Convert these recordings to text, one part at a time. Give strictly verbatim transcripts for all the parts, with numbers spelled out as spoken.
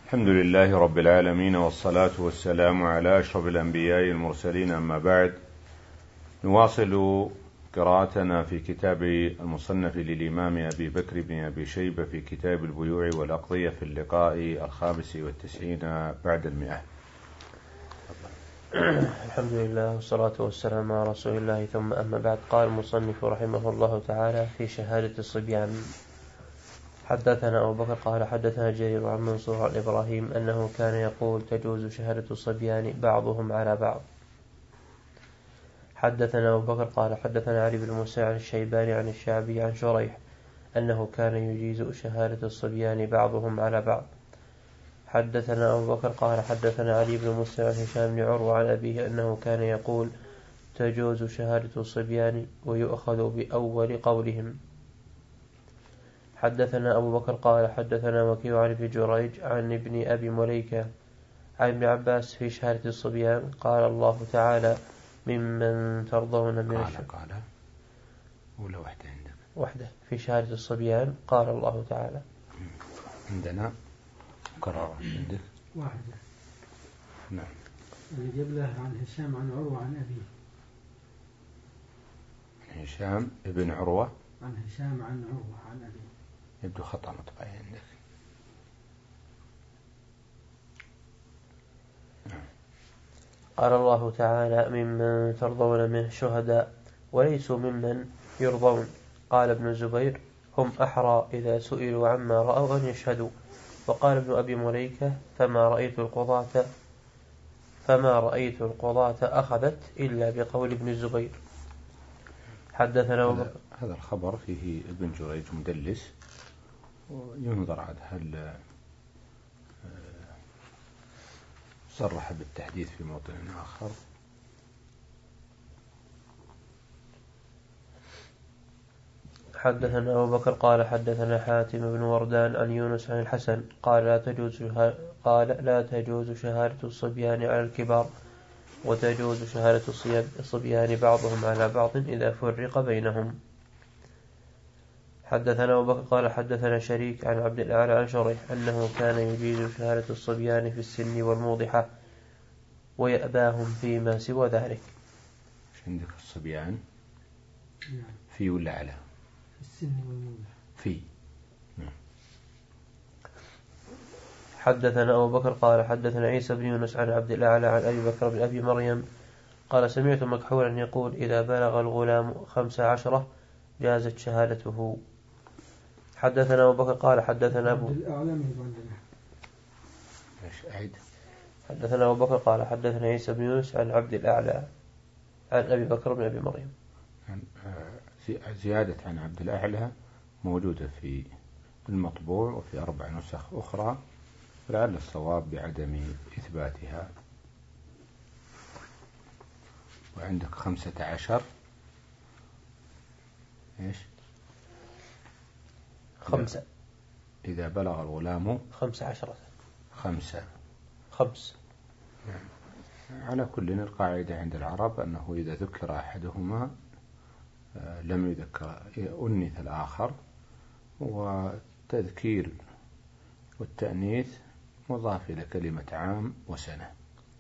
الحمد لله رب العالمين، والصلاة والسلام على أشرف الأنبياء المرسلين، أما بعد. نواصل قراءتنا في كتاب المصنف للإمام أبي بكر بن أبي شيبة في كتاب البيوع والأقضية في اللقاء الخامس والتسعين بعد المئة. الحمد لله والصلاة والسلام على رسول الله، ثم أما بعد. قال المصنف رحمه الله تعالى في شهادة الصبيان: حدثنا أبو بكر قال حدثنا جرير عن منصور عن إبراهيم أنه كان يقول: تجوز شهادة الصبيان بعضهم على بعض. حدثنا أبو بكر قال حدثنا علي بن موسى عن الشيباني عن الشعبي عن شريح أنه كان يجيز شهادة الصبيان بعضهم على بعض. حدثنا أبو بكر قال حدثنا علي بن موسى عن هشام بن عروة عن أبيه أنه كان يقول: تجوز شهادة الصبيان ويؤخذ بأول قولهم. حدثنا أبو بكر قال حدثنا وكيع عن ابن جريج عن ابن أبي مليكة عن ابن عباس في شهادة الصبيان: قال الله تعالى: ممن ترضون من قال قال ولا وحدة عندك؟ وحدة في شهادة الصبيان. قال الله تعالى. عندنا قرار عندك واحدة. نعم. اللي قبله عن هشام عن عروة عن أبيه. هشام ابن عروة عن هشام عن عروة عن أبيه. يبدو خطأ مطبعي عندك. نعم. قال الله تعالى: ممن ترضون منه شهداء وليسوا ممن يرضون. قال ابن الزبير: هم أحرى إذا سئلوا عما رأوا أن يشهدوا. وقال ابن أبي مليكة: فما رأيت القضاة فما رأيت القضاة أخذت إلا بقول ابن الزبير. حدثنا هذا, هذا الخبر فيه ابن جريج مدلس، وينظر عاد هل صرح بالتحديث في موطن آخر. حدثنا أبو بكر قال حدثنا حاتم بن وردان عن يونس عن الحسن قال لا تجوز قال لا تجوز شهادة الصبيان على الكبار، وتجوز شهادة الصبيان بعضهم على بعض إذا فرق بينهم. حدثنا أبو بكر قال حدثنا شريك عن عبد الأعلى عن شريح أنه كان يجيز شهادة الصبيان في السن والموضحة ويأباهم فيما سوى ذلك. ايش عندك الصبيان؟ نعم. في ولا على؟ في السن والموضحة. في. نعم. حدثنا أبو بكر قال حدثنا عيسى بن يونس عن عبد الأعلى عن أبي بكر بن أبي مريم قال سمعت مكحولا يقول: إذا بلغ الغلام خمس عشرة جازت شهادته. حدثنا أبو بكر قال حدثنا أبو حدثنا أبو بكر قال حدثنا عيسى بن يونس عن عبد الأعلى عن أبي بكر بن أبي مريم. زيادة عن عبد الأعلى موجودة في المطبوع وفي أربع نسخ أخرى، لعل الصواب بعدم إثباتها. وعندك خمسة عشر إيش؟ خمسة. إذا بلغ الغلام خمسة عشرة. خمسة. خمس. يعني على كل القاعدة عند العرب أنه إذا ذكر أحدهما لم يذكر أنث الآخر، والتذكير والتأنيث مضاف إلى كلمة عام وسنة.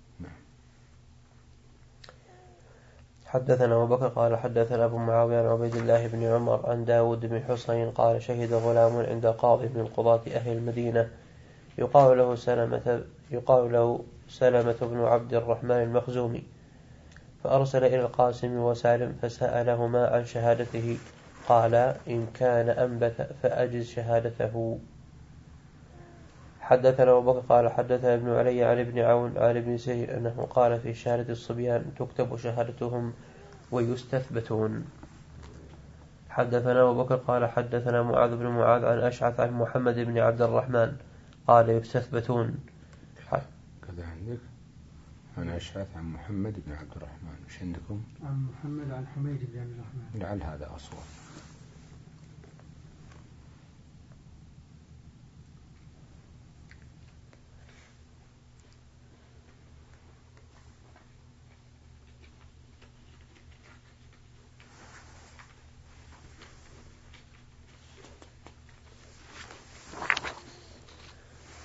حدثنا أبو بكر قال حدثنا أبو معاوية عن عبيد الله بن عمر عن داود بن حسين قال: شهد غلام عند قاضي من قضاة أهل المدينة يقال له سلمة يقال له سلمة بن عبد الرحمن المخزومي، فأرسل إلى القاسم وسالم فسألهما عن شهادته، قال: إن كان أنبت فأجز شهادته. حدثنا أبو بكر قال حدثنا ابن علي عن ابن عون عن ابن سير أنه قال في شهادة الصبيان تكتب شهادتهم ويستثبتون. حدثنا أبو بكر قال حدثنا معاذ بن معاذ عن أشعث عن محمد بن عبد الرحمن قال يستثبتون. كذا عندك؟ أنا أشعث عن محمد بن عبد الرحمن. وش عندكم؟ عن محمد عن حميد بن عبد الرحمن. لعل هذا أصوب.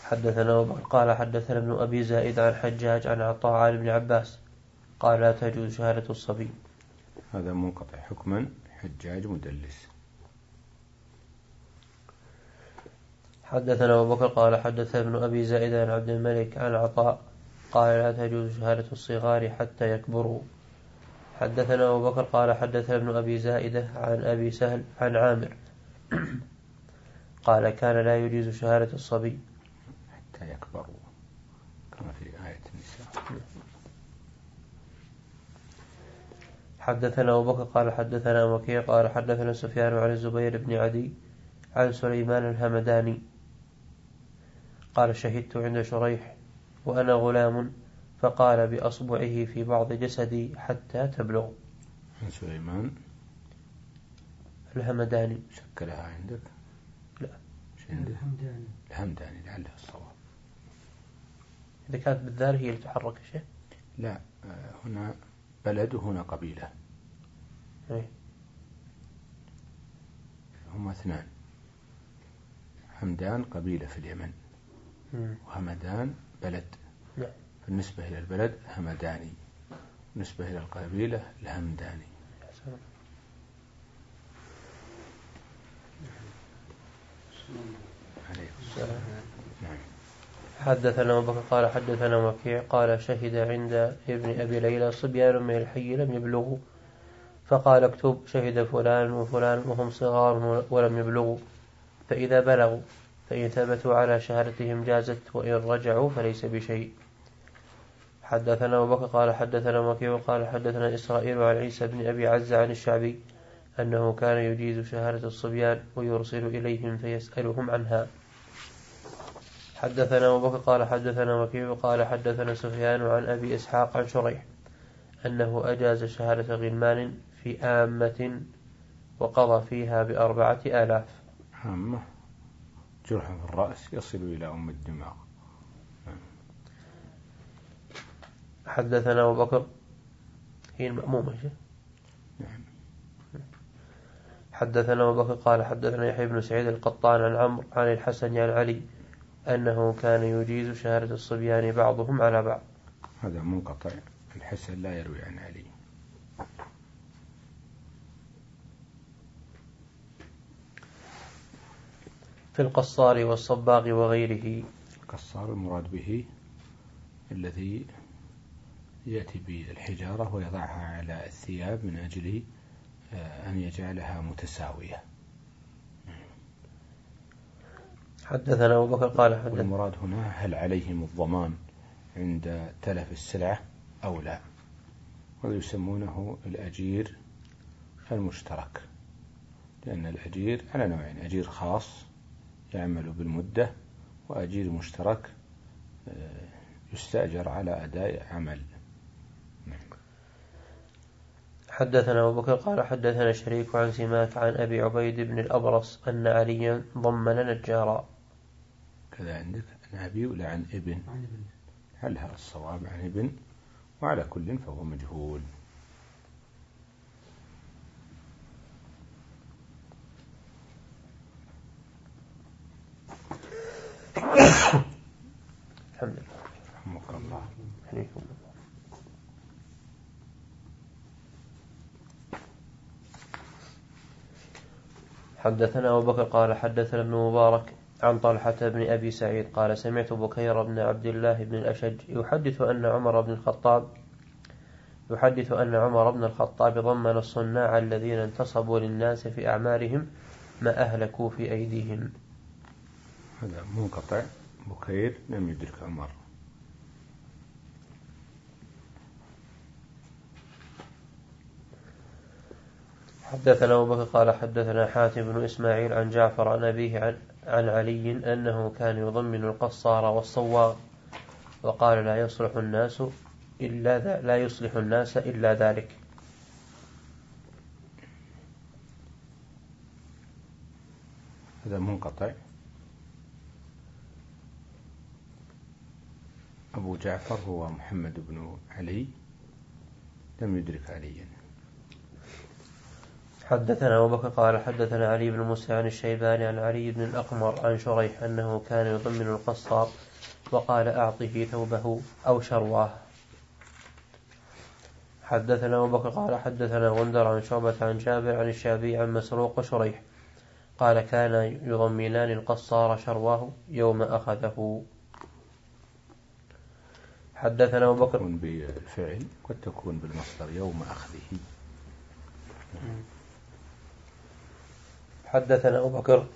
حدثنا أبو بكر قال حدثنا ابن أبي زائد عن حجاج عن عطاء عن ابن عباس قال لا تجوز شهادة الصبي. هذا منقطع حكما، حجاج مدلس. حدثنا أبو بكر قال حدثنا ابن أبي زائد عن عبد الملك عن عطاء قال لا تجوز شهادة الصغار حتى يكبروا. حدثنا أبو بكر قال حدثنا ابن أبي زائدة عن أبي سهل عن عامر قال كان لا يجوز شهادة الصبي حتى يكبروا كما في آية النساء. حدثنا أبو بكر قال حدثنا وكيع قال حدثنا سفيان عن الزبير بن عدي عن سليمان الهمداني قال شهدت عند شريح وأنا غلام فقال بأصبعه في بعض جسدي حتى تبلغ. عن سليمان الهمداني. شكلها عندك؟ لا الهمداني. الهمداني لعلها الصواب. إذا كانت بالذال هي اللي تحرك شيء؟ لا، هنا بلد وهنا قبيلة. أي. هما اثنان، همدان قبيلة في اليمن مم. وهمدان بلد. نعم. بالنسبة إلى البلد همداني، بالنسبة إلى القبيلة الهمداني. عليه السلام. نعم. حدثنا أبو بكر قال حدثنا وكيع قال شهد عند ابن أبي ليلى صبيان من الحي لم يبلغوا فقال اكتب شهد فلان وفلان وهم صغار ولم يبلغوا فإذا بلغوا فإن ثبتوا على شهادتهم جازت وإن رجعوا فليس بشيء. حدثنا أبو بكر قال حدثنا وكيع قال حدثنا إسرائيل عن عيسى بن أبي عزة عن الشعبي أنه كان يجيز شهادة الصبيان ويرسل إليهم فيسألهم عنها. حدثنا أبو بكر قال حدثنا وكيع قال حدثنا سفيان عن أبي إسحاق عن شريح أنه أجاز شهادة غلمان في آمة وقضى فيها بأربعة آلاف. عامة جرح في الرأس يصل إلى أم الدماغ. حدثنا أبو بكر هي المأمومة. نعم. حدثنا أبو بكر قال حدثنا يحيى بن سعيد القطان عن عمرو عن الحسن عن علي أنه كان يجيز شهادة الصبيان بعضهم على بعض. هذا منقطع، الحسن لا يروي عن علي. في القصار والصباغ وغيره. القصار المراد به الذي يأتي بالحجارة ويضعها على الثياب من أجل أن يجعلها متساوية. حدثنا أبو بكر قال حدثنا. والمراد هنا هل عليهم الضمان عند تلف السلعة أو لا، ويسمونه الأجير المشترك، لأن الأجير على نوعين: أجير خاص يعمل بالمدة، وأجير مشترك يستأجر على أداء عمل. حدثنا أبو بكر قال حدثنا شريك عن سماك عن أبي عبيد بن الأبرص أن عليا ضمن نجارا. كذا عندك عن أبي ولا عن ابن؟ هل هذا الصواب عن ابن؟ وعلى كل فهو مجهول. الحمد لله. رحمك الله. حليكم. حدثنا أبو بكر قال حدثنا ابن مبارك عن طلحة بن أبي سعيد قال سمعت بكير بن عبد الله بن الأشج يحدث أن عمر بن الخطاب يحدث أن عمر بن الخطاب ضمن الصناع الذين انتصبوا للناس في أعمارهم ما أهلكوا في أيديهم. هذا منقطع، بكير لم يدرك عمر. حدثنا أبو بكر قال حدثنا حاتم بن إسماعيل عن جعفر عن أبيه عن, عن علي أنه كان يضمن القصار والصواغ وقال لا يصلح الناس إلا ذا لا يصلح الناس إلا ذلك. هذا منقطع. أبو جعفر هو محمد بن علي لم يدرك عليا. حدثنا أبو بكر قال حدثنا علي بن موسى عن الشيباني عن علي بن الأقمر عن شريح أنه كان يضمن القصاب وقال أعطه ثوبه أو شرواه. حدثنا أبو بكر قال حدثنا غندر عن شعبة عن جابر عن الشعبي عن مسروق وشريح قال كان يضمنان القصار شرواه يوم أخذه. حدثنا أبو بكر تكون بالفعل قد تكون بالمصدر يوم أخذه. حدثنا أبو بكر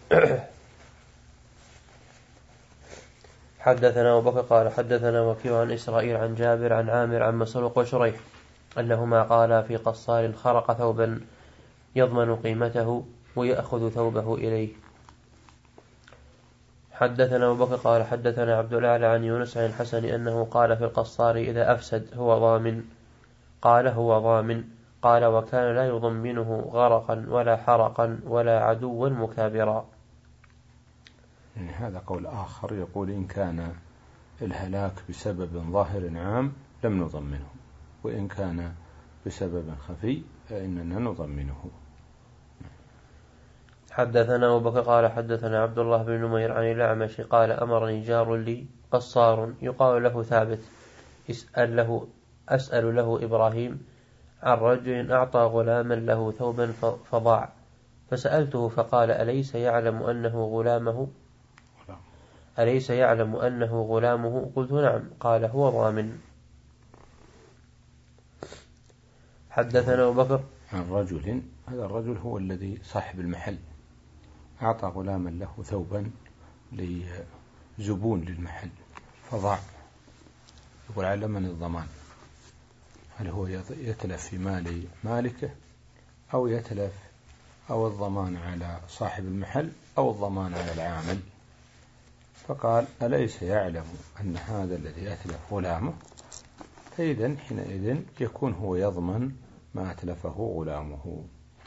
حدثنا أبو بكر قال حدثنا وكيع عن إسرائيل عن جابر عن عامر عن مسروق وشريح أنهما قالا في قصار خرق ثوبا يضمن قيمته ويأخذ ثوبه إليه. حدثنا أبو بكر قال حدثنا عبد الأعلى عن يونس عن الحسن أنه قال في القصار إذا أفسد هو ضامن قال هو ضامن قال وكان لا يضمنه غرقا ولا حرقا ولا عدوا مكابرا. يعني هذا قول آخر يقول إن كان الهلاك بسبب ظاهر عام لم نضمنه وإن كان بسبب خفي فإننا نضمنه. حدثنا أبو بكر قال حدثنا عبد الله بن نمير عن الأعمش قال أمرني جار لي قصار يقال له ثابت اسأل له أسأل له إبراهيم عن رجل أعطى غلاما له ثوبا فضاع فسألته فقال أليس يعلم أنه غلامه أليس يعلم أنه غلامه قلت نعم قال هو ضامن. حدثنا أبو بكر عن رجل هذا الرجل هو الذي صاحب المحل أعطى غلاما له ثوبا لزبون للمحل فضاع يقول على من الضمان هل هو يتلف في مال مالكه أو يتلف أو الضمان على صاحب المحل أو الضمان على العامل. فقال أليس يعلم أن هذا الذي أتلف غلامه فإذن حينئذ يكون هو يضمن ما أتلفه غلامه.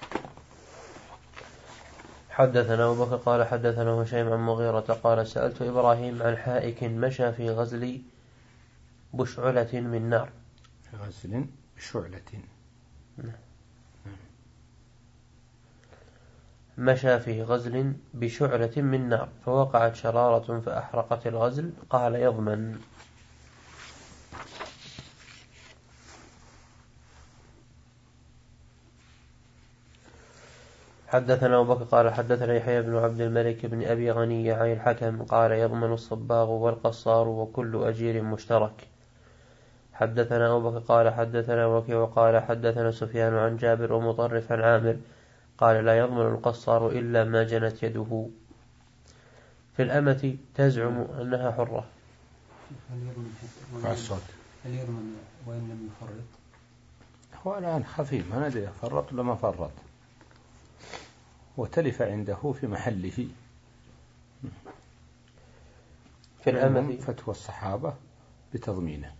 حدثنا أبو بكر قال حدثنا هشيم عن مغيرة قال سألت إبراهيم عن حائك مشى في غزل بشعلة من نار. غزل بشعلة مشى في غزل بشعلة من نار فوقعت شرارة فأحرقت الغزل قال يضمن. حدثنا أبو بكر قال حدثنا يحيى بن عبد الملك بن أبي غني عن الحكم قال يضمن الصباغ والقصار وكل أجير مشترك. حدثنا أبو بكر قال حدثنا وكيع وقال حدثنا سفيان عن جابر ومطرف عن عامر قال لا يضمن القصار إلا ما جنت يده. في الأمة تزعم أنها حرة. هل يضمن وإن لم يفرط؟ هو الآن خفيف ما ندري فرط ولا ما فرط وتلف عنده في محله. في الأمة فتوى الصحابة بتضمينه.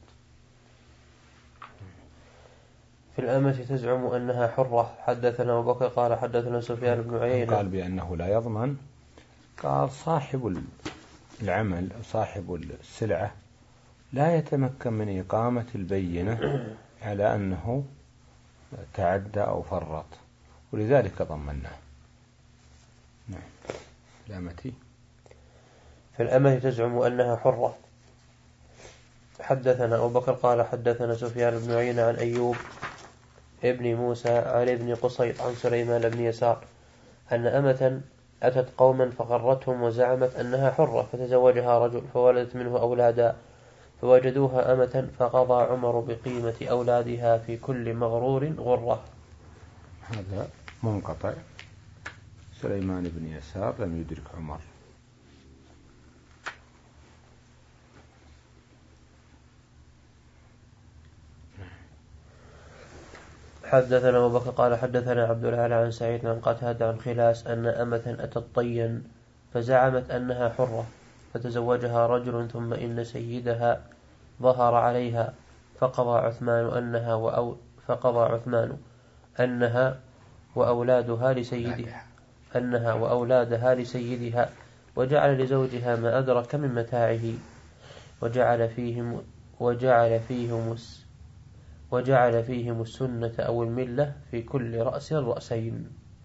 في الأمة تزعم أنها حرة. حدثنا أبو بكر قال حدثنا سفيان بن عيينة قال بأنه لا يضمن قال صاحب العمل صاحب السلعة لا يتمكن من إقامة البينة على أنه تعدى أو فرط ولذلك ضمناه. نعم. الأمة في الأمة تزعم أنها حرة. حدثنا أبو بكر قال حدثنا سفيان بن عيينة عن أيوب ابن موسى عن ابن قصيط عن سليمان بن يسار أن أمة أتت قوما فغرتهم وزعمت أنها حرة فتزوجها رجل فولدت منه أولادا فوجدوها أمة فقضى عمر بقيمة أولادها في كل مغرور غرة. هذا منقطع. سليمان بن يسار لم يدرك عمر. حدثنا أبو بكر قال حدثنا عبد الأعلى عن سعيد عن قتادة عن خلاس أن أمة أتت طيا فزعمت أنها حرة فتزوجها رجل ثم إن سيدها ظهر عليها فقضى عثمان أنها وأو فقضى عثمان أنها وأولادها لسيدها أنها وأولادها لسيدها وجعل لزوجها ما أدرك من متاعه وجعل فيهم وجعل فيهم وجعل فيهم السنة أو الملة في كل رأس رأسين.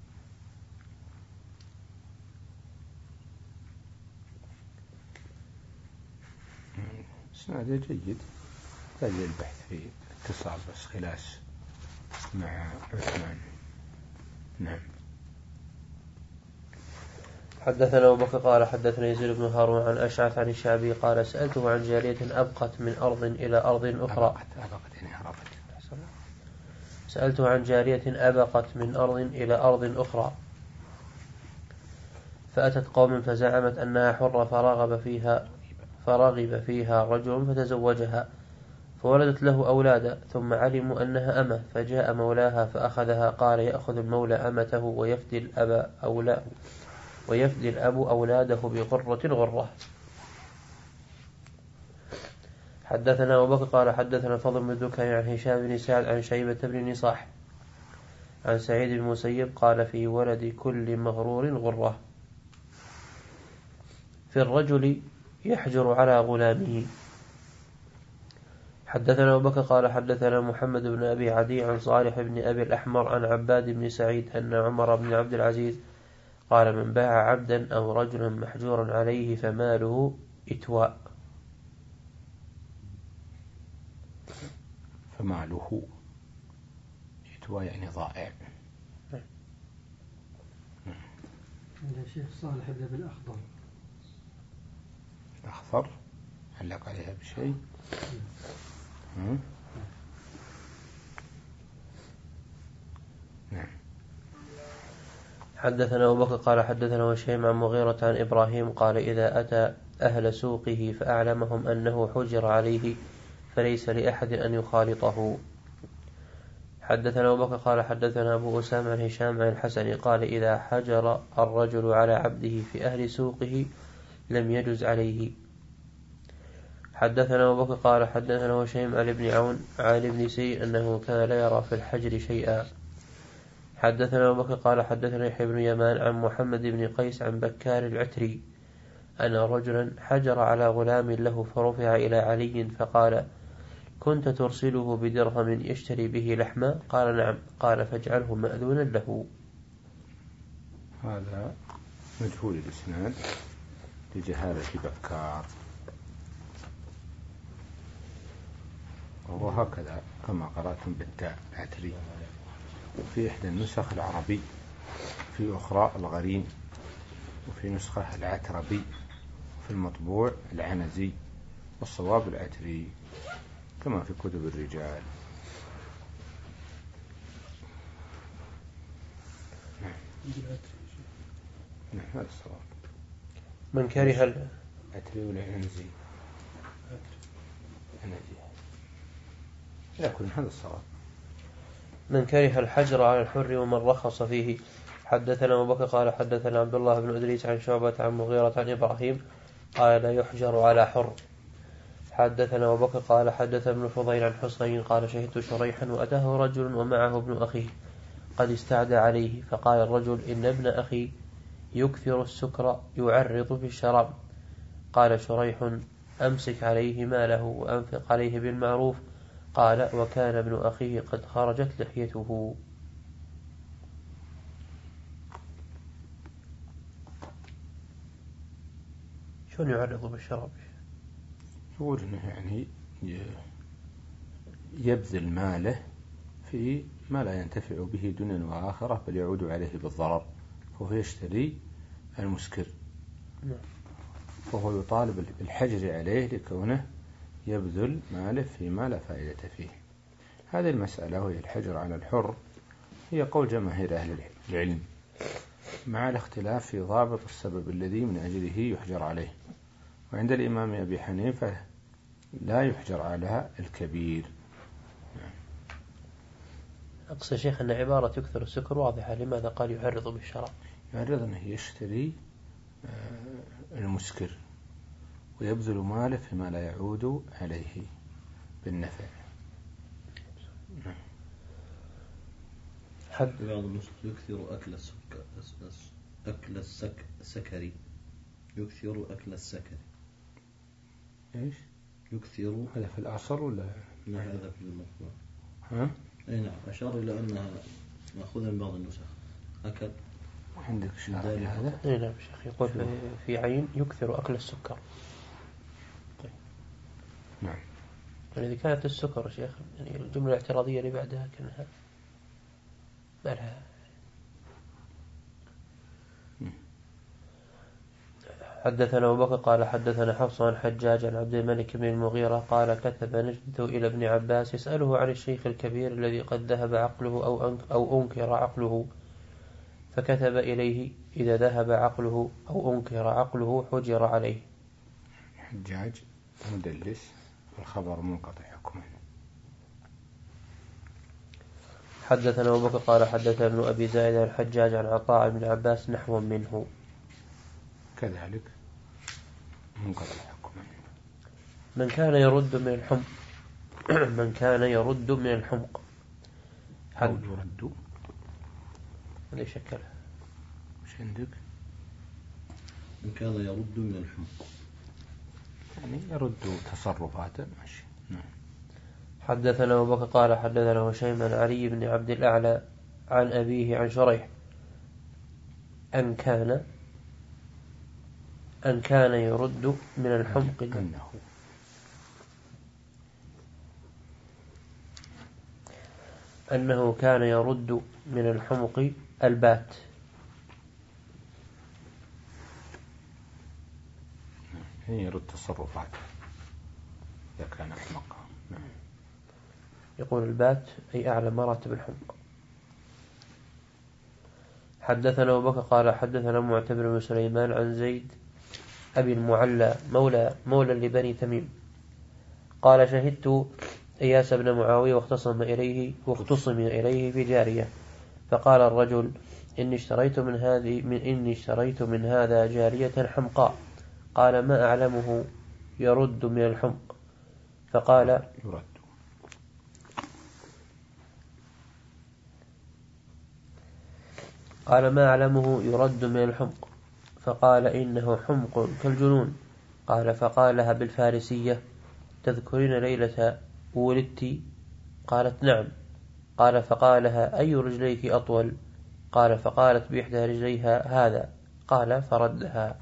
إسناده جيد، يحتاج البحث في اتصال بس خلاس مع عثمان. نعم. حدثنا أبو بكر قال حدثنا يزيد بن هارون عن أشعث عن الشعبي قال سألته عن جارية أبقت من أرض إلى أرض أخرى. أبقت أبقت يعني هربت. سألته عن جارية أبقت من أرض إلى أرض أخرى فأتت قوم فزعمت أنها حرة فرغب فيها فرغب فيها رجل فتزوجها فولدت له أولادا ثم علموا أنها أمة فجاء مولاها فأخذها. قال يأخذ المولى أمته ويفدي الأب أولاده ويفدي الأب أولاده بغرة غرة. حدثنا أبو بكر قال حدثنا فضل بن ذكر عن هشام بن سعد عن شيبة بن نصاح عن سعيد بن المسيب قال في ولد كل مغرور غرة. في الرجل يحجر على غلامه. حدثنا أبو بكر قال حدثنا محمد بن أبي عدي عن صالح بن أبي الأحمر عن عباد بن سعيد أن عمر بن عبد العزيز قال من باع عبدا أو رجلا محجورا عليه فماله إتواء. فماله إتواء يعني ضائع. عند الشيخ صالح بن أبي الأخضر أخضر علق عليها بشيء. نعم. حدثنا أبو بكر قال حدثنا وشيم عن مغيرة عن إبراهيم قال إذا أتى أهل سوقه فأعلمهم أنه حجر عليه فليس لأحد أن يخالطه. حدثنا أبو بكر قال حدثنا أبو أسامة عن هشام عن الحسن قال إذا حجر الرجل على عبده في أهل سوقه لم يجز عليه. حدثنا أبو بكر قال حدثنا وشيم عن ابن عون عن ابن سير أنه كان لا يرى في الحجر شيئا. حدثنا أبو بكر قال حدثنا يحيى بن يمان عن محمد بن قيس عن بكار العتري أن رجلا حجر على غلام له فرفع إلى علي فقال كنت ترسله بدرهم يشتري به لحما؟ قال نعم. قال فاجعله مأذونا له. هذا مجهول الإسناد لجهالة بكار، وهو هكذا كما قرأتم بالتاء عتري في إحدى النسخ العربي، في أخرى الغريم، وفي نسخة العتربي، وفي المطبوع العنزي، والصواب العتري كما في كتب الرجال. نعم. نعم هذا الصواب. من كره العتري والعنزي عنزي لكن هذا الصواب. من كره الحجر على الحر ومن رخص فيه. حدثنا أبو بكر قال حدثنا عبد الله بن أدريس عن شعبة عن مغيرة عن إبراهيم قال لا يحجر على حر. حدثنا أبو بكر قال حدث ابن فضيل عن حسين قال شهدت شريحا وأتاه رجل ومعه ابن أخيه قد استعدى عليه فقال الرجل إن ابن أخي يكثر السكر يعرض في الشراب. قال شريح أمسك عليه ماله وأنفق عليه بالمعروف. قال وكان ابن أخيه قد خرجت لحيته. شلون يعرض بالشراب؟ يقول إنه يعني يبذل ماله في ما لا ينتفع به دنيا وآخرة بل يعود عليه بالضرر، فهو يشتري المسكر، فهو يطالب بالحجر عليه لكونه يبذل ماله فيما لا فائدة فيه. هذه المسألة وهي الحجر على الحر هي قول جماهير أهل العلم، مع الاختلاف في ضابط السبب الذي من أجله يحجر عليه. وعند الإمام أبي حنيفة لا يحجر على الكبير. أقصى شيخ أن عبارة يكثر السكر واضحة، لماذا قال يعرض بالشراب؟ يعرض أنه يشتري المسكر ويبذل ماله فيما لا يعود عليه بالنفع. حد بعض النسخ يكثر أكل السكر أكل السك سكري يكثر أكل السكري. إيش؟ يكثر هذا في الأصل ولا؟ لا هذا في المطبوع. ها؟ أي نعم، أشار إلى أنها مأخوذة من بعض النسخ. أكل عندك شارع هذا؟ أي نعم شيخ، يقول في عين يكثر أكل السكر. طيب. نعم. يعني إذا كانت السكر شيخ يعني الجملة الاعتراضية اللي بعدها كأنها ما لها. حدثنا أبو بكر قال حدثنا حفص عن حجاج عن عبد الملك بن المغيرة قال كتب نجد إلى ابن عباس يسأله عن الشيخ الكبير الذي قد ذهب عقله أو أنك أو أنكر عقله، فكتب إليه إذا ذهب عقله أو أنكر عقله حجر عليه. حجاج مدلس الخبر منقطع حكما. حدثنا أبو بكر قال حدثنا ابن أبي زايد عن حجاج عن عطاء بن عباس نحو منه كذلك منقطع حكما. من كان يرد من الحمق من كان يرد من الحمق أو يرد هذا شكله مش عندك؟ من كان يرد من الحمق يعني يرد تصرفاته ماشي. حدثنا أبو بكر قال حدثنا هشيم عن علي بن عبد الأعلى عن أبيه عن شريح أن كان أن كان يرد من الحمق أنه أنه كان يرد من الحمق البات. هي يرد تصرفاته إذا كان أحمق. يقول البات أي أعلى مراتب الحمق. حدثنا أبو بكر قال حدثنا معتبر بن سليمان عن زيد أبي المعلى مولى مولى لبني تميم قال شهدت إياس بن معاوية واختصم إليه واختصم إليه في جارية، فقال الرجل إني اشتريت من هذه من إني اشتريت من هذا جارية حمقاء، قال ما أعلمه يرد من الحمق، فقال يرد قال ما أعلمه يرد من الحمق، فقال إنه حمق كالجنون. قال فقالها بالفارسية تذكرين ليلة ولدت؟ قالت نعم. قال فقالها أي رجليك أطول؟ قال فقالت بإحدى رجليها هذا. قال فردها.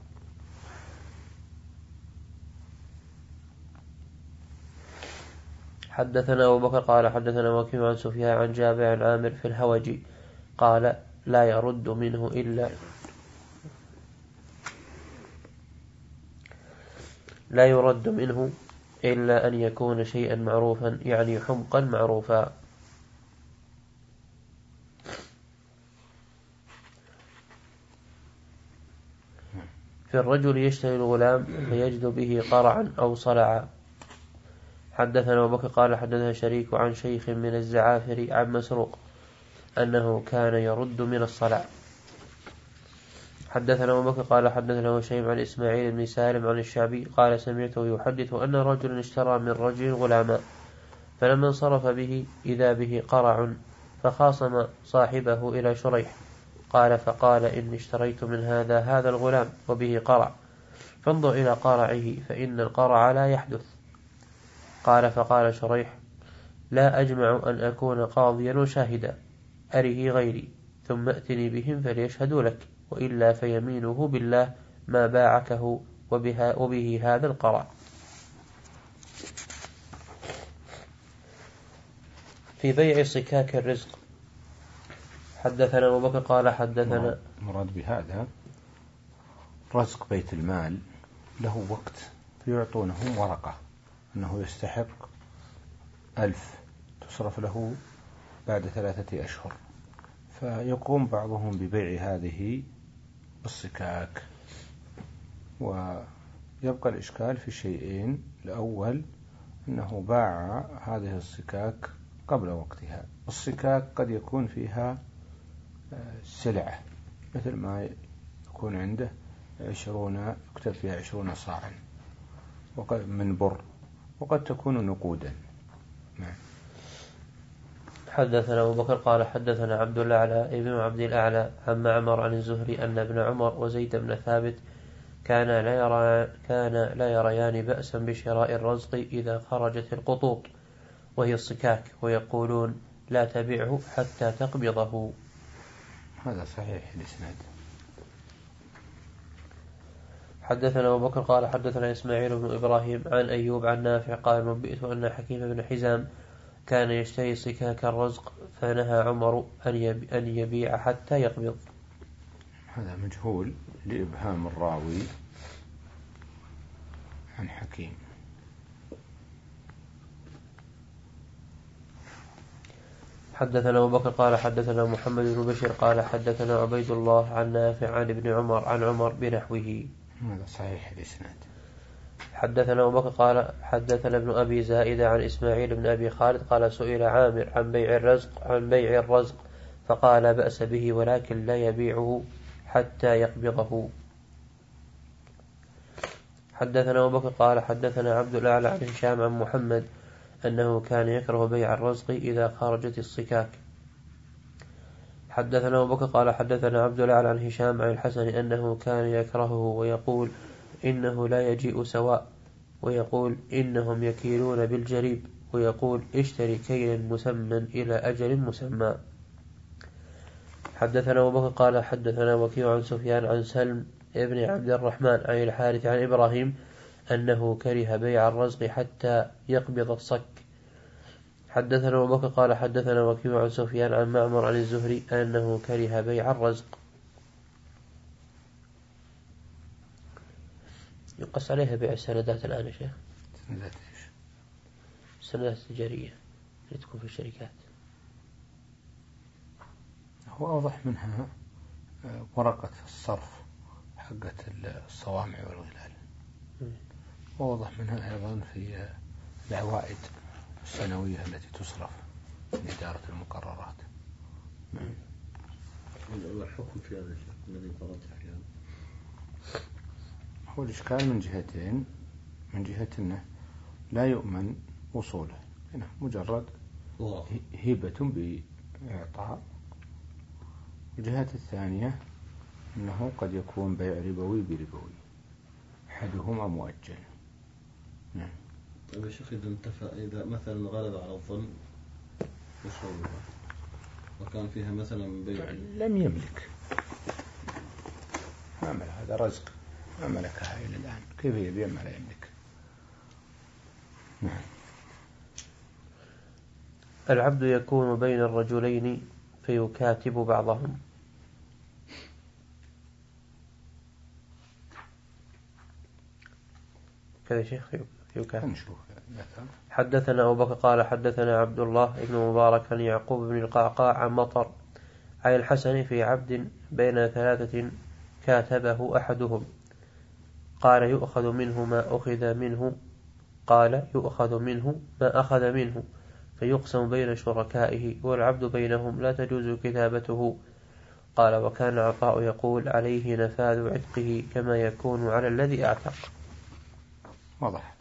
حدثنا أبو بكر قال حدثنا وكيع عن سفيان عن جابر عن عامر في الهوجي قال لا يرد منه إلا لا يرد منه إلا أن يكون شيئا معروفا يعني حمقا معروفا. في الرجل يشتري الغلام فيجد به قرعا أو صلعا. حدثنا أبو بكر قال حدثنا شريك عن شيخ من الزعافر عن مسروق أنه كان يرد من الصلع. حدثنا أبو بكر قال حدثنا هشيم عن إسماعيل بن سالم عن الشعبي قال سمعته يحدث أن رجلا اشترى من رجل غلاما فلما انصرف به إذا به قرع فخاصم صاحبه إلى شريح قال فقال إني اشتريت من هذا هذا الغلام وبه قرع فانظر إلى قرعه فإن القرع لا يحدث. قال فقال شريح لا أجمع أن أكون قاضيا وشاهدا أره غيري ثم أتني بهم فليشهدوا لك وإلا فيمينه بالله ما باعكه وبها وبه هذا القرع. في بيع صكاك الرزق. حدثنا أبو بكر قال حدثنا مراد بهذا رزق بيت المال له وقت فيعطونه ورقة أنه يستحق ألف تصرف له بعد ثلاثة أشهر، فيقوم بعضهم ببيع هذه الصكاك. ويبقى الإشكال في شيئين: الأول أنه باع هذه الصكاك قبل وقتها. الصكاك قد يكون فيها سلعة مثل ما يكون عنده عشرون يكتب فيها عشرون صاعا من بر، وقد تكون نقودا. نعم. حدثنا أبو بكر قال حدثنا عبد الأعلى ابن عبد الأعلى عن معمر عن الزهري أن ابن عمر وزيد بن ثابت كان لا يرى كان لا يريان بأسا بشراء الرزق إذا خرجت القطوط وهي الصكاك، ويقولون لا تبيعه حتى تقبضه. هذا صحيح الإسناد. حدثنا أبو بكر قال حدثنا إسماعيل بن إبراهيم عن أيوب عن نافع قال نبئت أن حكيم بن حزام كان يشتري صكاك الرزق فنهى عمر أن يبيع حتى يقبض. هذا مجهول لإبهام الراوي عن حكيم. حدثنا أبو بكر قال حدثنا محمد بن بشير قال حدثنا عبيد الله عن نافع عن ابن عمر عن عمر بنحوه. هذا صحيح الإسناد. حدثنا أبو بكر قال حدثنا ابن أبي زائدة عن إسماعيل بن أبي خالد قال سئل عامر عن بيع الرزق عن بيع الرزق فقال لا بأس به ولكن لا يبيعه حتى يقبضه. حدثنا أبو بكر قال حدثنا عبد الأعلى عن هشام عن محمد أنه كان يكره بيع الرزق إذا خرجت الصكاك. حدثنا أبو بكر قال حدثنا عبد الأعلى عن هشام عن الحسن أنه كان يكرهه ويقول إنه لا يجيء سواء، ويقول إنهم يكيلون بالجريب، ويقول اشتري كيلا مسمى إلى أجل مسمى. حدثنا أبو بكر قال حدثنا وكيع عن سفيان عن سلم ابن عبد الرحمن عن الحارث عن إبراهيم أنه كره بيع الرزق حتى يقبض الصك. حدثنا أبو بكر قال حدثنا وكيع عن سفيان عن معمر عن الزهري أنه كره بيع الرزق. يقص عليها بيع السندات الآن يا شيخ. سندات إيش؟ السندات التجارية اللي تكون في الشركات. هو أوضح منها ورقة الصرف حقة الصوامع والغلال، وأوضح منها أيضا في العوائد السنوية التي تصرف من إدارة المقررات. الحكم في هذا الشيء الذي قرأت فيها هو الإشكال من جهتين، من جهة أنه لا يؤمن وصوله، هنا مجرد هبة بإعطاء، الجهة الثانية أنه قد يكون بيع ربوي بربوي، أحدهما مؤجل. نعم. طيب يا شيخ إذا انتفى، إذا مثلا غلب على الظن وصولها وكان فيها مثلا بيع لم يملك، ما ملك، هذا رزق ما ملكها إلى الآن، كيف يبيع ما لا يملك؟ نعم. العبد يكون بين الرجلين فيكاتب بعضهم. كذا شيخ يكاتب. حدثنا أبو بكر قال حدثنا عبد الله بن مبارك عن يعقوب بن القعقاع عن مطر عن الحسن في عبد بين ثلاثة كاتبه أحدهم قال يؤخذ منه ما أخذ منه قال يؤخذ منه ما أخذ منه فيقسم بين شركائه والعبد بينهم لا تجوز كتابته. قال وكان عطاء يقول عليه نفاذ عتقه كما يكون على الذي أعتق. واضح.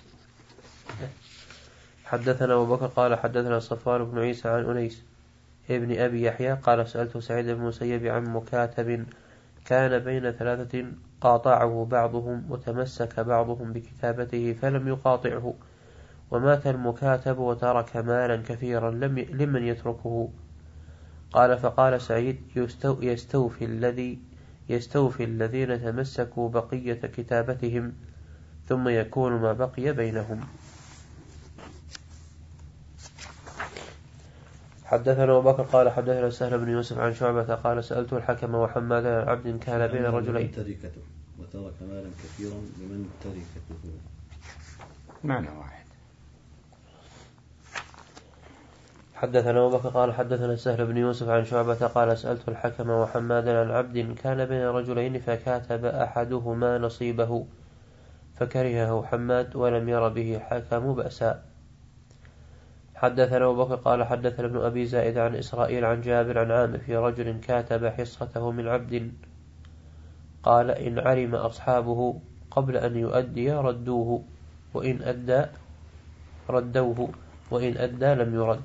حدثنا أبو بكر قال حدثنا صفوان بن عيسى عن أنيس ابن أبي يحيى قال سألت سعيد بن المسيب عن مكاتب كان بين ثلاثة قاطعه بعضهم وتمسك بعضهم بكتابته فلم يقاطعه، ومات المكاتب وترك مالا كثيرا لم لمن يتركه. قال فقال سعيد يستوفي الذي يستوفي الذين تمسكوا بقية كتابتهم ثم يكون ما بقي بينهم. حدثنا أبو بكر قال حدثنا سهل بن يوسف عن شعبة قال سألت الحكم وحماد عن عبد كان بين رجلين تركته وترك مالا كثيرا لمن تركته، معنى واحد. حدثنا أبو بكر قال حدثنا سهل بن يوسف عن شعبة قال سألت الحكم وحماد عن عبد كان بين رجلين فكاتب أحدهما نصيبه فكرهه حماد ولم ير به حكم بأسا. حدثنا أبو بكر قال حدثنا ابن أبي زائد عن إسرائيل عن جابر عن عامر في رجل كاتب حصته من عبد قال إن علم أصحابه قبل أن يؤدي ردوه وإن أدى ردوه وإن أدى لم يرد.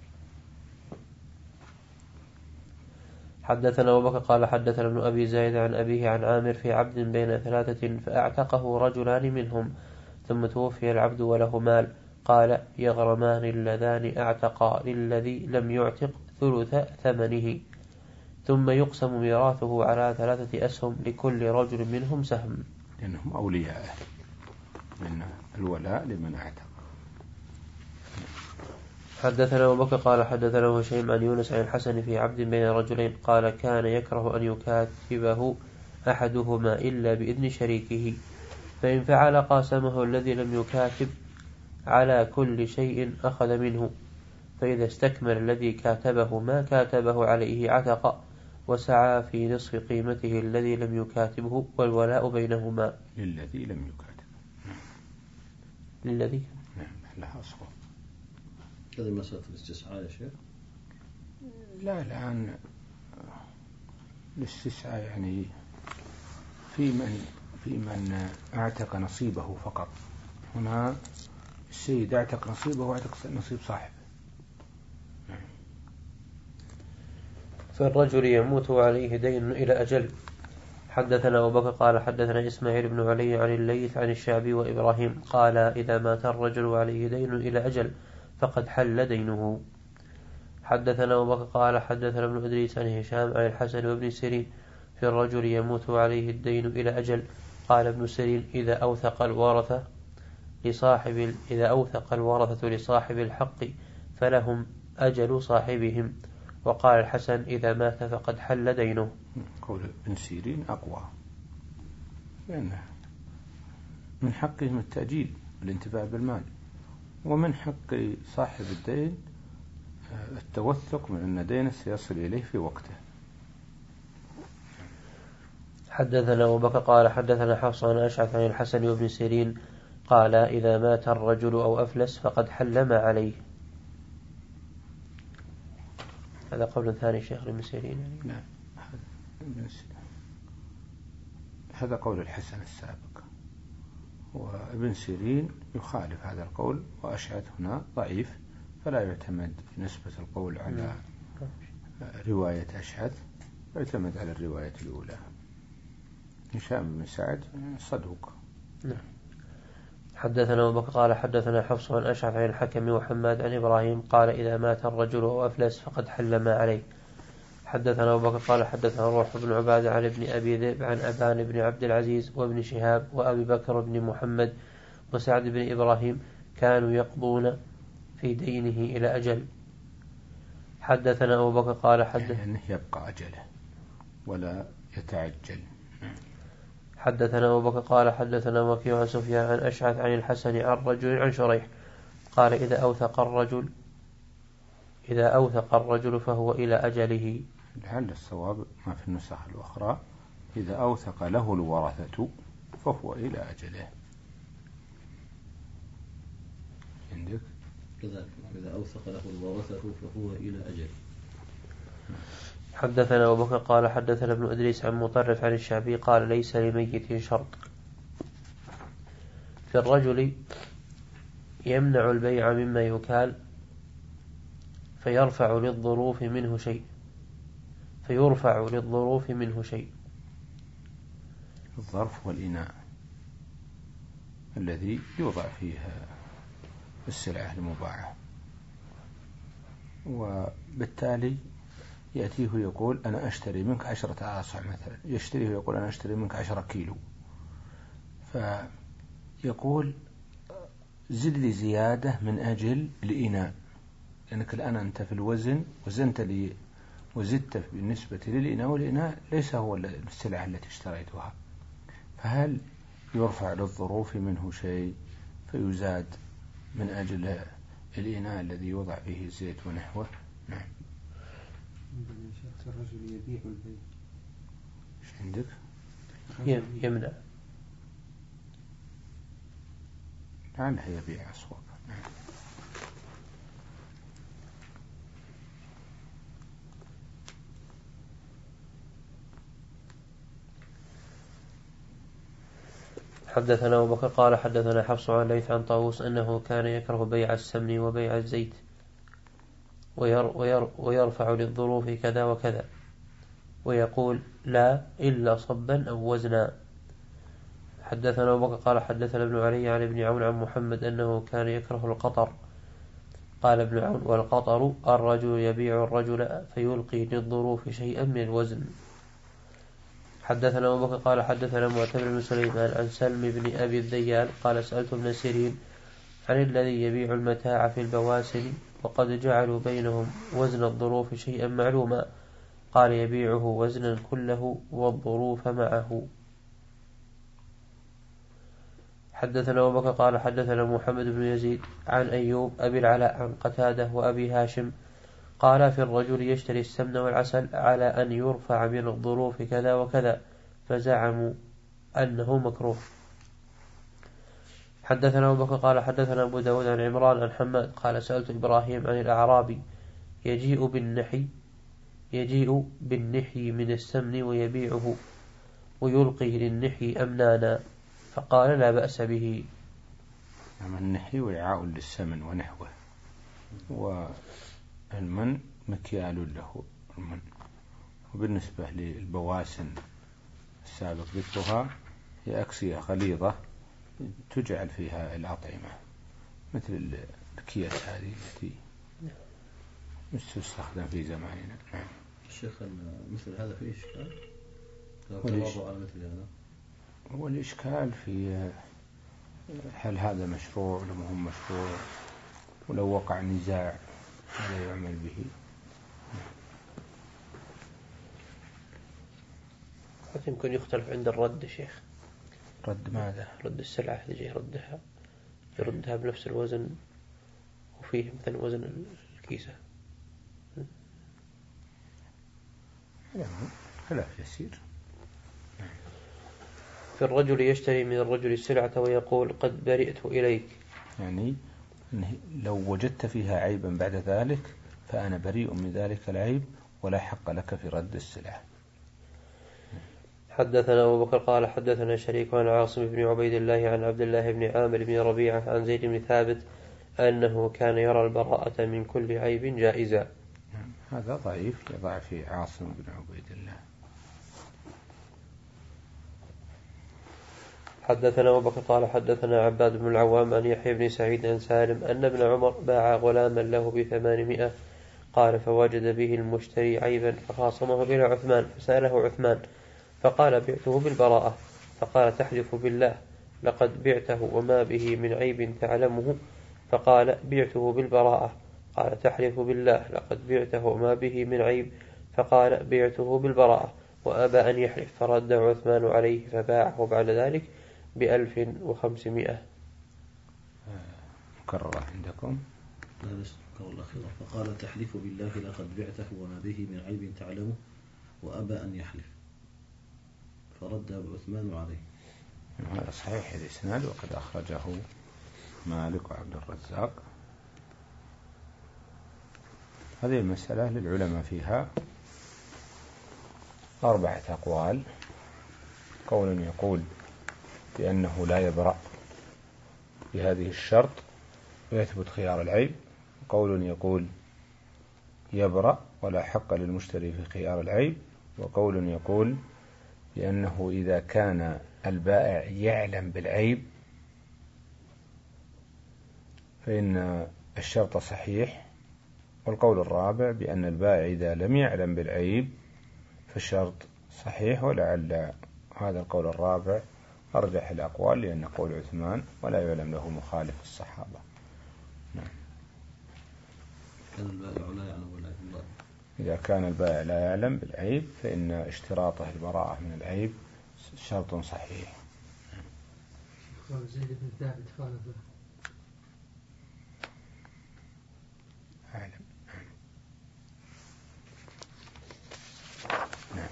حدثنا أبو بكر قال حدثنا ابن أبي زايد عن أبيه عن عامر في عبد بين ثلاثة فأعتقه رجلان منهم ثم توفي العبد وله مال قال يغرمان اللذان أعتقا للذي لم يعتق ثلث ثمنه ثم يقسم ميراثه على ثلاثة أسهم لكل رجل منهم سهم. لأنهم أولياء من الولاء لمن أعتق. حدثنا أبو بكر قال حدثنا هشيم عن يونس عن الحسن في عبد بين رجلين قال كان يكره أن يكاتبه أحدهما إلا بإذن شريكه، فإن فعل قاسمه الذي لم يكاتب على كل شيء أخذ منه، فإذا استكمل الذي كاتبه ما كاتبه عليه عتق، وسعى في نصف قيمته الذي لم يكاتبه، والولاء بينهما. للذي لم يكاتب. للذي نعم لها أصغر. هذه مسألة الاستسعاء يا شيخ؟ لا الآن الاستسعاء يعني في من في من اعتق نصيبه فقط. هنا السيد اعتق نصيبه واعتق نصيب صاحبه. فالرجل يموت عليه دين إلى أجل. حدثنا أبو بكر قال حدثنا إسماعيل بن علي عن الليث عن الشعبي وإبراهيم قال إذا مات الرجل عليه دين إلى أجل فقد حل دينه. حدثنا أبو بكر قال حدثنا ابن إدريس عن هشام عن الحسن وابن سيرين في الرجل يموت عليه الدين إلى أجل. قال ابن سيرين إذا أوثق الورثة لصاحب إذا أوثق الورثة لصاحب الحق فلهم أجل صاحبهم. وقال الحسن إذا مات فقد حل دينه. قول ابن سيرين أقوى، لأنه من حقهم التأجيل والانتفاع بالمال، ومن حق صاحب الدين التوثق من أن دينه سيصل إليه في وقته. حدثنا أبو بكر قال حدثنا حفص عن أشعث عن الحسن وابن سيرين قال إذا مات الرجل أو أفلس فقد حل ما عليه. هذا قول ثاني شيخ ابن سيرين يعني. لا هذا قول الحسن السابق، وابن سيرين يخالف هذا القول، وأشعث هنا ضعيف فلا يعتمد نسبة القول على رواية أشعث، يعتمد على الرواية الأولى. هشام بن سعد صدوق. حدثنا أبو بكر قال حدثنا حفص عن أشعث عن الحكم وحماد عن إبراهيم قال إذا مات الرجل أو أفلس فقد حل ما عليه. حدثنا أبو بكر قال حدثنا روح بن عبادة عن ابن أبي ذئب عن أبان بن عبد العزيز وابن شهاب وأبي بكر بن محمد وسعد بن إبراهيم كانوا يقضون في دينه إلى أجل. حدثنا أبو بكر قال حدث يعني يبقى أجله ولا يتعجل. حدثنا أبو بكر قال حدثنا وكيع عن سفيان عن أشعث عن الحسن عن رجل عن شريح قال إذا أوثق الرجل إذا أوثق الرجل فهو إلى أجله. لعل الصواب ما في النسخ الأخرى إذا أوثق له الورثة فهو إلى أجله. عندك كذلك إذا أوثق له الورثة فهو إلى أجله. حدثنا أبو بكر قال حدثنا ابن إدريس عن مطرف عن الشعبي قال ليس لميت شرط في الرجل يمنع البيع مما يكال فيرفع للظروف منه شيء فيرفع للظروف منه شيء. الظرف والإناء الذي يوضع فيه السلعة المباعة، وبالتالي يأتيه يقول أنا أشتري منك عشرة آصع مثلا، يشتريه يقول أنا أشتري منك عشرة كيلو، فيقول زد لي زيادة من أجل الإناء، لأنك الآن أنت في الوزن وزنت لي وزدت بالنسبة للإناء، والإناء ليس هو السلعة التي اشتريتها، فهل يرفع للظروف منه شيء فيزاد من أجل الإناء الذي يوضع فيه الزيت ونحوه؟ نعم. الرجل يبيع البيع. ايش عندك؟ يمنع. لعله يبيع أصوات. نعم. حدثنا أبو بكر قال حدثنا حفص عن ليث عن طاووس أنه كان يكره بيع السمن وبيع الزيت وير وير ويرفع للظروف كذا وكذا، ويقول لا إلا صبا أو وزنا. حدثنا أبو بكر قال حدثنا ابن علي عن ابن عون عن محمد أنه كان يكره القطر. قال ابن عون والقطر الرجل يبيع الرجل فيلقي للظروف شيئا من الوزن. حدثنا أبو بكر قال حدثنا معتمر بن سليمان عن سلم بن أبي الذيال قال سألت ابن سيرين عن الذي يبيع المتاع في البواسل وقد جعلوا بينهم وزن الظروف شيئا معلوما قال يبيعه وزنا كله والظروف معه. حدثنا أبو بكر قال حدثنا محمد بن يزيد عن أيوب أبي العلاء عن قتادة وأبي هاشم قال في الرجل يشتري السمن والعسل على أن يرفع من الظروف كذا وكذا فزعموا أنه مكروه. حدثنا أبو بكر قال حدثنا أبو داود عن عمران عن حماد قال سألت إبراهيم عن الأعرابي يجيء بالنحي يجيء بالنحي من السمن ويبيعه ويلقي للنحي أمنانا فقال لا بأس به. النحي وعاء للسمن ونحوه، والمن مكيال له المن. وبالنسبة للبواسن السابق ذكرها هي أكسية غليظة تجعل فيها الأطعمة مثل الأكياس هذه التي تستخدم في زماننا. نعم. الشيخ مثل هذا فيه إشكال؟ توضع على مثل هذا. والإشكال في هل هذا مشروع ولا ما هو مشروع، ولو وقع نزاع ماذا يعمل به. يمكن يختلف عند الرد شيخ. رد ماذا؟ رد السلعة يجي يردها يردها بنفس الوزن وفيه مثل وزن الكيسة. خلاف يسير. في الرجل يشتري من الرجل السلعة ويقول قد برئت إليك، يعني لو وجدت فيها عيبا بعد ذلك فأنا بريء من ذلك العيب ولا حق لك في رد السلعة. حدثنا أبو بكر قال حدثنا شريك عن عاصم بن عبيد الله عن عبد الله بن عامر بن ربيعة عن زيد بن ثابت أنه كان يرى البراءة من كل عيب جائزا. هذا ضعيف يضع في عاصم بن عبيد الله. حدثنا أبو بكر قال حدثنا عباد بن العوام عن يحيى بن سعيد عن سالم أن ابن عمر باع غلاما له بثمانمائة قال فوجد به المشتري عيبا فخاصمه إلى عثمان فسأله عثمان فقال بعته بالبراءة فقال تحلف بالله لقد بعته وما به من عيب تعلمه فقال بعته بالبراءة قال تحلف بالله لقد بعته وما به من عيب فقال بعته بالبراءة وأبى أن يحلف فرد عثمان عليه فباعه بعد ذلك بألف وخمسمائة. مكررة عندكم هذا القول الأخير فقال تحلف بالله لقد بعته وما به من عيب تعلمه وأبى أن يحلف فرد عثمان عليه. هذا صحيح الإسناد وقد أخرجه مالك وعبد الرزاق. هذه المسألة للعلماء فيها أربعة أقوال. قول يقول بأنه لا يبرأ بهذه الشرط ويثبت خيار العيب، وقول يقول يبرأ ولا حق للمشتري في خيار العيب، وقول يقول بأنه إذا كان البائع يعلم بالعيب فإن الشرط صحيح، والقول الرابع بأن البائع إذا لم يعلم بالعيب فالشرط صحيح. ولعل هذا القول الرابع أرجح الأقوال لأن قول عثمان ولا يعلم له مخالف الصحابة. نعم. كان البائع لا يعلم بالعيب. إذا كان البائع لا يعلم بالعيب فإن اشتراطه البراءة من العيب شرط صحيح. زيد بن ثابت خالفه. أعلم. نعم.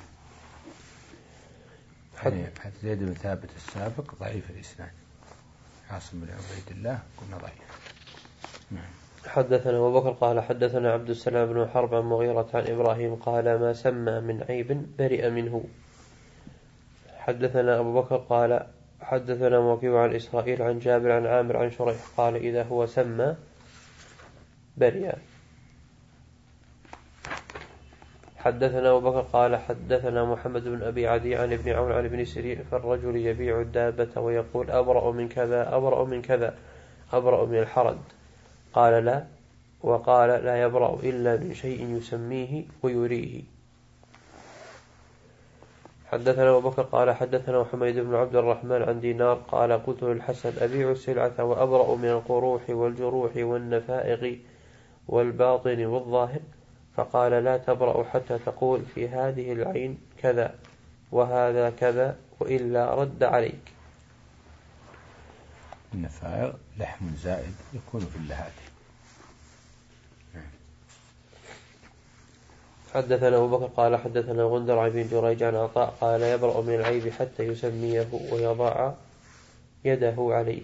يعني زيد بن ثابت السابق ضعيف الإسناد، عاصم بن عبيد الله كنا ضعيف. نعم. حدثنا أبو بكر قال حدثنا عبد السلام بن حرب عن مغيرة عن إبراهيم قال ما سمى من عيب برئ منه. حدثنا أبو بكر قال حدثنا موكيع عن إسرائيل عن جابر عن عامر عن شريح قال إذا هو سمى برئ. حدثنا أبو بكر قال حدثنا محمد بن أبي عدي عن ابن عون عن ابن سيرين فالرجل يبيع الدابة ويقول أبرأ من كذا أبرأ من كذا أبرأ من الحرد قال لا، وقال لا يبرأ إلا من شيء يسميه ويريه. حدثنا أبو بكر قال حدثنا حميد بن عبد الرحمن عن دينار قال قلت للحسن أبيع السلعة وأبرأ من القروح والجروح والنفائق والباطن والظاهر؟ فقال لا تبرأ حتى تقول في هذه العين كذا وهذا كذا وإلا رد عليك. النفائق لحم زائد يكون في اللهات. حدثنا أبو بكر قال حدثنا غندر بن جريج عن عطاء قال يبرأ من العيب حتى يسميه ويضع يده عليه.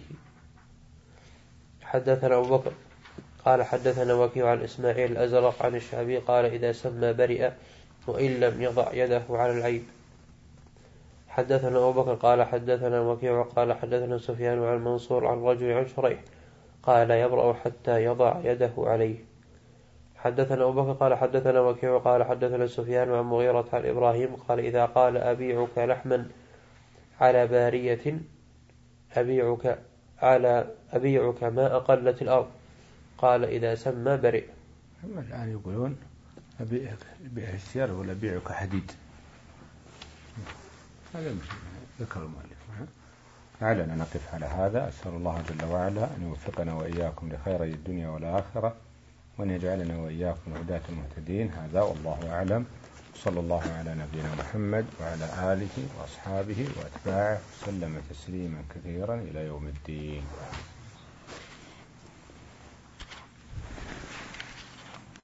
حدثنا أبو بكر قال حدثنا وكيع عن إسماعيل الأزرق عن الشعبي قال إذا سمى برئ وإن لم يضع يده على العيب. حدثنا أبو بكر قال حدثنا وكيع قال حدثنا سفيان عن منصور عن رجل عن شريح قال يبرأ حتى يضع يده عليه. حدثنا أبو بكر قال حدثنا وكيع قال حدثنا سفيان عن مغيرة عن إبراهيم قال إذا قال أبيعك لحما على بارية أبيعك على أبيعك ما أقلت الأرض قال إذا سمى برئ. أما الآن يقولون أبيعك السيارة ولا أبيعك حديد، هذا مش ذكر المؤلف. لعلنا نقف على هذا. أسأل الله جل وعلا أن يوفقنا وإياكم لخير الدنيا والآخرة وأن يجعلنا وإياكم هداة المهتدين. هذا والله أعلم. صلى الله على نبينا محمد وعلى آله وأصحابه وأتباعه وسلم تسليما كثيرا إلى يوم الدين.